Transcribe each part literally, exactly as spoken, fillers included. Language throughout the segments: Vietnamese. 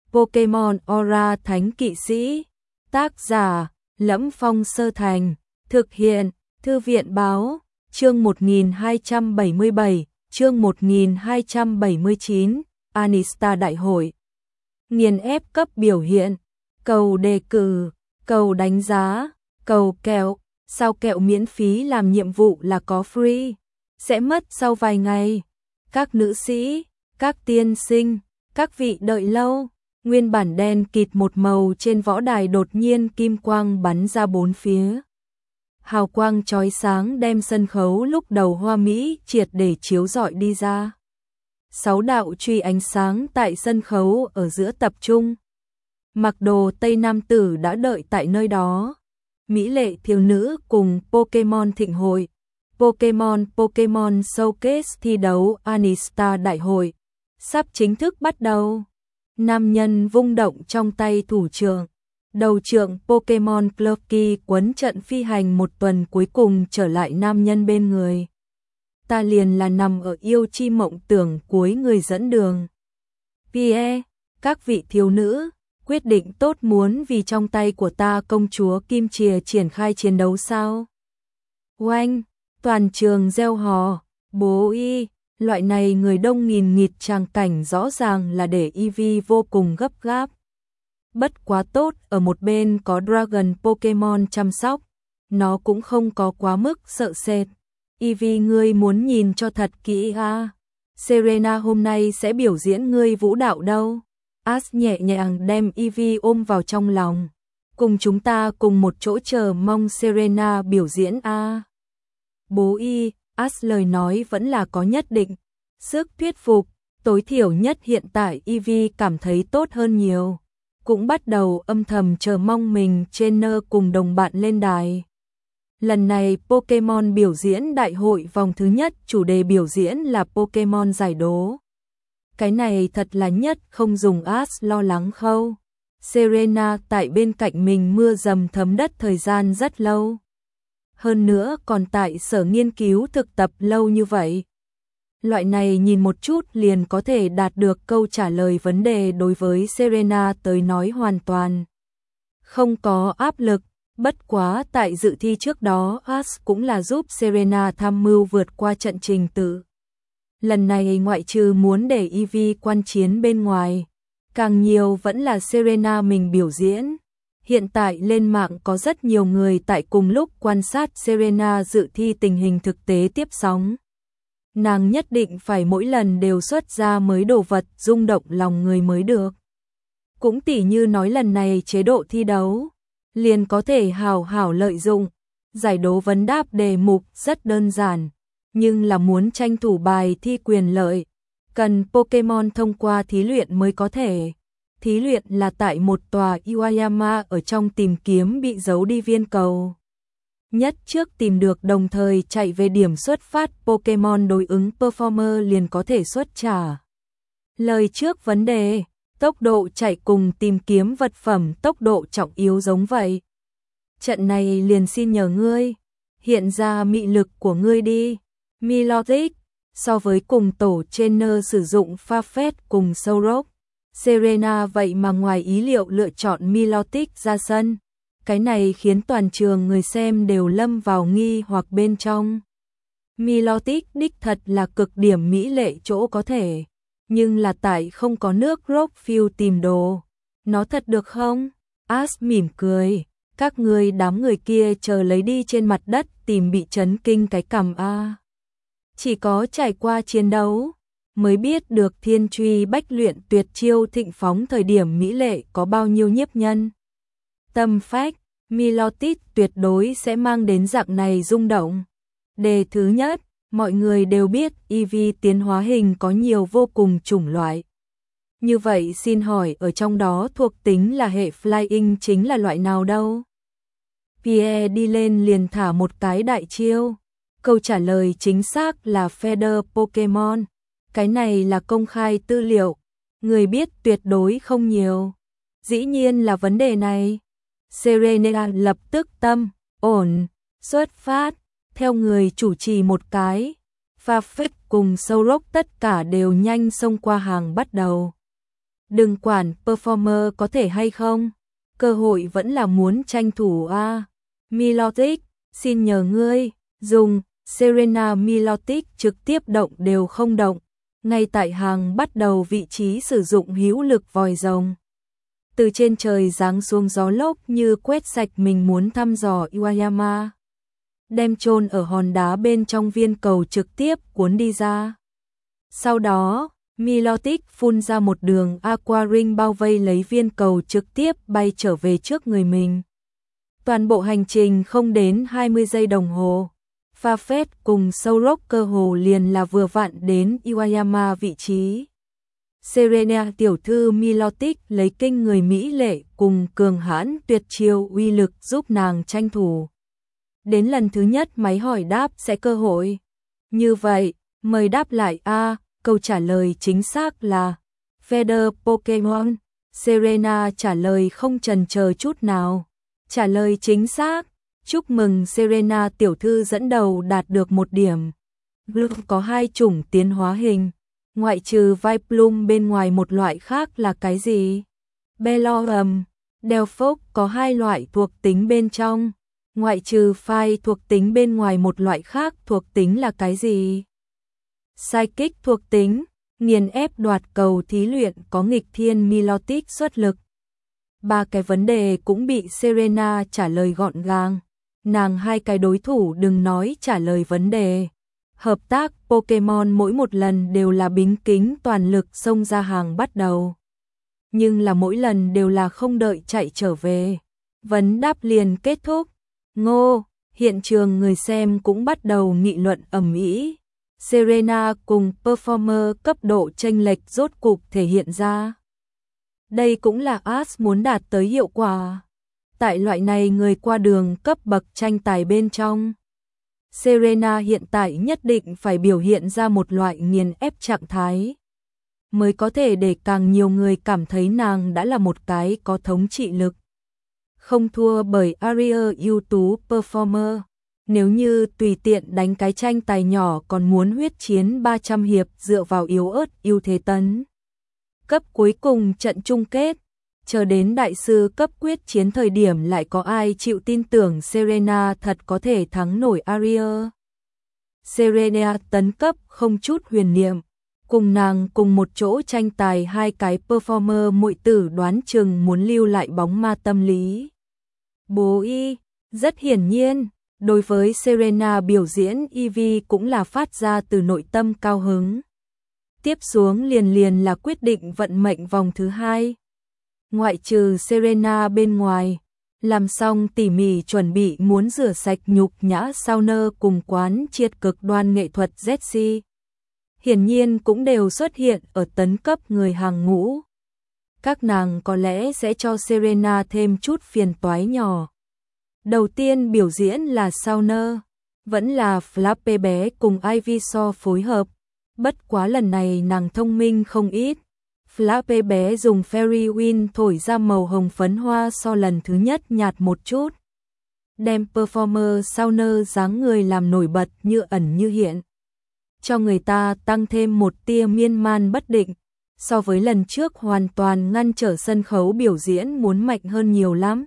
Pokemon Aura Thánh Kỵ Sĩ. Tác giả: Lẫm Phong Sơ Thành. Thực hiện: Thư viện báo. Chương một nghìn hai trăm bảy mươi bảy, chương một nghìn hai trăm bảy mươi chín, Anista Đại hội. Nghiền ép cấp biểu hiện, cầu đề cử, cầu đánh giá, cầu kẹo, sao kẹo miễn phí làm nhiệm vụ là có free, sẽ mất sau vài ngày. Các nữ sĩ, các tiên sinh, các vị đợi lâu. Nguyên bản đen kịt một màu trên võ đài đột nhiên kim quang bắn ra bốn phía. Hào quang chói sáng đem sân khấu lúc đầu hoa mỹ triệt để chiếu rọi đi ra. Sáu đạo truy ánh sáng tại sân khấu ở giữa tập trung. Mặc đồ Tây nam tử đã đợi tại nơi đó. Mỹ lệ thiếu nữ cùng Pokemon thịnh hội. Pokemon Pokemon Showcase thi đấu Anista Đại hội sắp chính thức bắt đầu. Nam nhân vung động trong tay thủ trượng. Đầu trượng Pokemon Clucky quấn trận phi hành một tuần cuối cùng trở lại nam nhân bên người. Ta liền là nằm ở yêu chi mộng tưởng cuối người dẫn đường. Pierre, các vị thiếu nữ, quyết định tốt muốn vì trong tay của ta công chúa Kim Chìa triển khai chiến đấu sao? Oanh, toàn trường reo hò, bố y, loại này người đông nghìn nghịt tràng cảnh rõ ràng là để Eevee vô cùng gấp gáp. Bất quá tốt, ở một bên có Dragon Pokemon chăm sóc, nó cũng không có quá mức sợ sệt. Eevee ngươi muốn nhìn cho thật kỹ à? Serena hôm nay sẽ biểu diễn ngươi vũ đạo đâu? Ash nhẹ nhàng đem Eevee ôm vào trong lòng. Cùng chúng ta cùng một chỗ chờ mong Serena biểu diễn a. À? Bố y, Ash lời nói vẫn là có nhất định sức thuyết phục, tối thiểu nhất hiện tại Eevee cảm thấy tốt hơn nhiều. Cũng bắt đầu âm thầm chờ mong mình trainer cùng đồng bạn lên đài. Lần này Pokemon biểu diễn đại hội vòng thứ nhất, chủ đề biểu diễn là Pokemon giải đố. Cái này thật là nhất không dùng Ash lo lắng khâu. Serena tại bên cạnh mình mưa dầm thấm đất thời gian rất lâu. Hơn nữa còn tại sở nghiên cứu thực tập lâu như vậy. Loại này nhìn một chút liền có thể đạt được câu trả lời vấn đề đối với Serena tới nói hoàn toàn không có áp lực. Bất quá tại dự thi trước đó Ash cũng là giúp Serena tham mưu vượt qua trận trình tự. Lần này ngoại trừ muốn để Eevee quan chiến bên ngoài, càng nhiều vẫn là Serena mình biểu diễn. Hiện tại lên mạng có rất nhiều người tại cùng lúc quan sát Serena dự thi tình hình thực tế tiếp sóng. Nàng nhất định phải mỗi lần đều xuất ra mới đồ vật rung động lòng người mới được. Cũng tỉ như nói lần này chế độ thi đấu, liền có thể hào hảo lợi dụng. Giải đố vấn đáp đề mục rất đơn giản, nhưng là muốn tranh thủ bài thi quyền lợi, cần Pokemon thông qua thí luyện mới có thể. Thí luyện là tại một tòa Iwayama ở trong tìm kiếm bị giấu đi viên cầu. Nhất trước tìm được đồng thời chạy về điểm xuất phát Pokemon đối ứng performer liền có thể xuất trả. Lời trước vấn đề, tốc độ chạy cùng tìm kiếm vật phẩm tốc độ trọng yếu giống vậy. Trận này liền xin nhờ ngươi, hiện ra mị lực của ngươi đi. Milotic, so với cùng tổ trainer sử dụng Farfetch cùng Solrock, Serena vậy mà ngoài ý liệu lựa chọn Milotic ra sân. Cái này khiến toàn trường người xem đều lâm vào nghi hoặc bên trong. Milotic đích thật là cực điểm mỹ lệ chỗ có thể, nhưng là tại không có nước Rockfield tìm đồ. Nó thật được không? Ash mỉm cười, các người đám người kia chờ lấy đi trên mặt đất tìm bị chấn kinh cái cằm a. Chỉ có trải qua chiến đấu mới biết được thiên truy bách luyện tuyệt chiêu thịnh phóng thời điểm mỹ lệ có bao nhiêu nhiếp nhân. Tâm phách, Milotic tuyệt đối sẽ mang đến dạng này rung động. Đề thứ nhất, mọi người đều biết Eevee tiến hóa hình có nhiều vô cùng chủng loại. Như vậy xin hỏi ở trong đó thuộc tính là hệ Flying chính là loại nào đâu? Pierre đi lên liền thả một cái đại chiêu. Câu trả lời chính xác là Feather Pokemon. Cái này là công khai tư liệu, người biết tuyệt đối không nhiều. Dĩ nhiên là vấn đề này. Serena lập tức tâm, ổn, xuất phát, theo người chủ trì một cái. Farfetch cùng Solrock tất cả đều nhanh xông qua hàng bắt đầu. Đừng quản performer có thể hay không, cơ hội vẫn là muốn tranh thủ a. À. Milotic, xin nhờ ngươi, dùng Serena Milotic trực tiếp động đều không động, ngay tại hàng bắt đầu vị trí sử dụng hữu lực vòi rồng. Từ trên trời giáng xuống gió lốc như quét sạch mình muốn thăm dò Iwayama. Đem chôn ở hòn đá bên trong viên cầu trực tiếp cuốn đi ra. Sau đó, Milotic phun ra một đường aqua ring bao vây lấy viên cầu trực tiếp bay trở về trước người mình. Toàn bộ hành trình không đến hai mươi giây đồng hồ. Farfetch cùng Soul cơ hồ liền là vừa vặn đến Iwayama vị trí. Serena tiểu thư Milotic lấy kinh người mỹ lệ cùng cường hãn tuyệt chiêu uy lực giúp nàng tranh thủ. Đến lần thứ nhất máy hỏi đáp sẽ cơ hội. Như vậy, mời đáp lại A, câu trả lời chính xác là Feather Pokemon. Serena trả lời không chần chờ chút nào. Trả lời chính xác. Chúc mừng Serena tiểu thư dẫn đầu đạt được một điểm. Gloom có hai chủng tiến hóa hình. Ngoại trừ Vileplume bên ngoài một loại khác là cái gì? Bellorium. Delphox có hai loại thuộc tính bên trong. Ngoại trừ Phai thuộc tính bên ngoài một loại khác thuộc tính là cái gì? Psychic thuộc tính. Nghiền ép đoạt cầu thí luyện có nghịch thiên Milotic xuất lực. Ba cái vấn đề cũng bị Serena trả lời gọn gàng. Nàng hai cái đối thủ đừng nói trả lời vấn đề. Hợp tác Pokemon mỗi một lần đều là bính kính toàn lực xông ra hàng bắt đầu. Nhưng là mỗi lần đều là không đợi chạy trở về. Vấn đáp liền kết thúc. Ngô, hiện trường người xem cũng bắt đầu nghị luận ầm ĩ. Serena cùng performer cấp độ chênh lệch rốt cục thể hiện ra. Đây cũng là Ash muốn đạt tới hiệu quả. Tại loại này người qua đường cấp bậc tranh tài bên trong. Serena hiện tại nhất định phải biểu hiện ra một loại nghiền ép trạng thái. Mới có thể để càng nhiều người cảm thấy nàng đã là một cái có thống trị lực. Không thua bởi Aria ưu tú performer. Nếu như tùy tiện đánh cái tranh tài nhỏ còn muốn huyết chiến ba trăm hiệp dựa vào yếu ớt ưu thế tấn. Cấp cuối cùng trận chung kết. Chờ đến đại sư cấp quyết chiến thời điểm lại có ai chịu tin tưởng Serena thật có thể thắng nổi Aria. Serena tấn cấp không chút huyền niệm. Cùng nàng cùng một chỗ tranh tài hai cái performer muội tử đoán chừng muốn lưu lại bóng ma tâm lý. Bố y, rất hiển nhiên, đối với Serena biểu diễn Eevee cũng là phát ra từ nội tâm cao hứng. Tiếp xuống liền liền là quyết định vận mệnh vòng thứ hai. Ngoại trừ Serena bên ngoài, làm xong tỉ mỉ chuẩn bị muốn rửa sạch nhục nhã Sauner cùng quán triệt cực đoan nghệ thuật Jessie. Hiển nhiên cũng đều xuất hiện ở tấn cấp người hàng ngũ. Các nàng có lẽ sẽ cho Serena thêm chút phiền toái nhỏ. Đầu tiên biểu diễn là Sauner, vẫn là Flappy bé cùng Ivysaur phối hợp. Bất quá lần này nàng thông minh không ít. Flappy bé dùng Fairy Wind thổi ra màu hồng phấn hoa so lần thứ nhất nhạt một chút. Đem performer Sauner dáng người làm nổi bật như ẩn như hiện. Cho người ta tăng thêm một tia miên man bất định. So với lần trước hoàn toàn ngăn trở sân khấu biểu diễn muốn mạnh hơn nhiều lắm.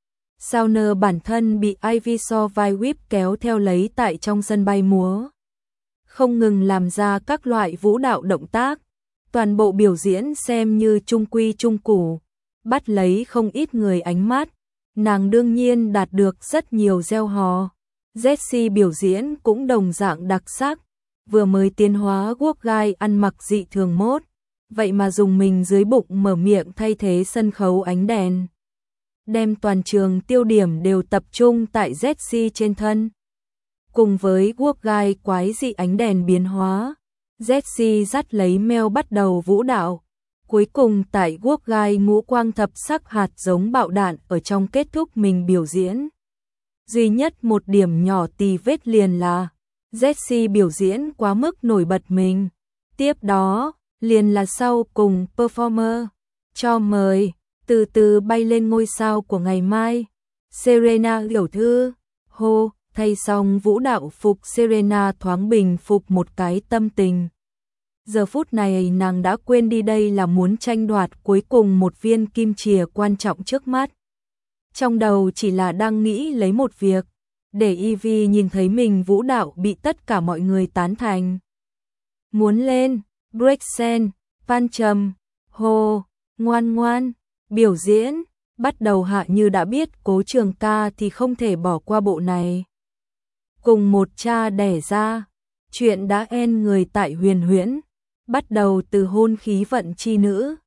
Sauner bản thân bị Ivysaur vai whip kéo theo lấy tại trong sân bay múa. Không ngừng làm ra các loại vũ đạo động tác. Toàn bộ biểu diễn xem như trung quy trung củ. Bắt lấy không ít người ánh mắt. Nàng đương nhiên đạt được rất nhiều gieo hò. Jessie biểu diễn cũng đồng dạng đặc sắc. Vừa mới tiến hóa guốc gai ăn mặc dị thường mốt. Vậy mà dùng mình dưới bụng mở miệng thay thế sân khấu ánh đèn. Đem toàn trường tiêu điểm đều tập trung tại Jessie trên thân. Cùng với guốc gai quái dị ánh đèn biến hóa, Jessie dắt lấy mèo bắt đầu vũ đạo. Cuối cùng tại guốc gai ngũ quang thập sắc hạt giống bạo đạn ở trong kết thúc mình biểu diễn. Duy nhất một điểm nhỏ tì vết liền là Jessie biểu diễn quá mức nổi bật mình. Tiếp đó, liền là sau cùng performer. Cho mời, từ từ bay lên ngôi sao của ngày mai. Serena tiểu thư, hô, thay xong vũ đạo phục Serena thoáng bình phục một cái tâm tình. Giờ phút này nàng đã quên đi đây là muốn tranh đoạt cuối cùng một viên kim chìa quan trọng trước mắt. Trong đầu chỉ là đang nghĩ lấy một việc, để Ivy nhìn thấy mình vũ đạo bị tất cả mọi người tán thành. Muốn lên, Gregson, Van Trầm, Hồ, ngoan ngoan, biểu diễn, bắt đầu hạ như đã biết Cố Trường Ca thì không thể bỏ qua bộ này. Cùng một cha đẻ ra, chuyện đã en người tại Huyền Huyễn, bắt đầu từ hôn khí vận chi nữ.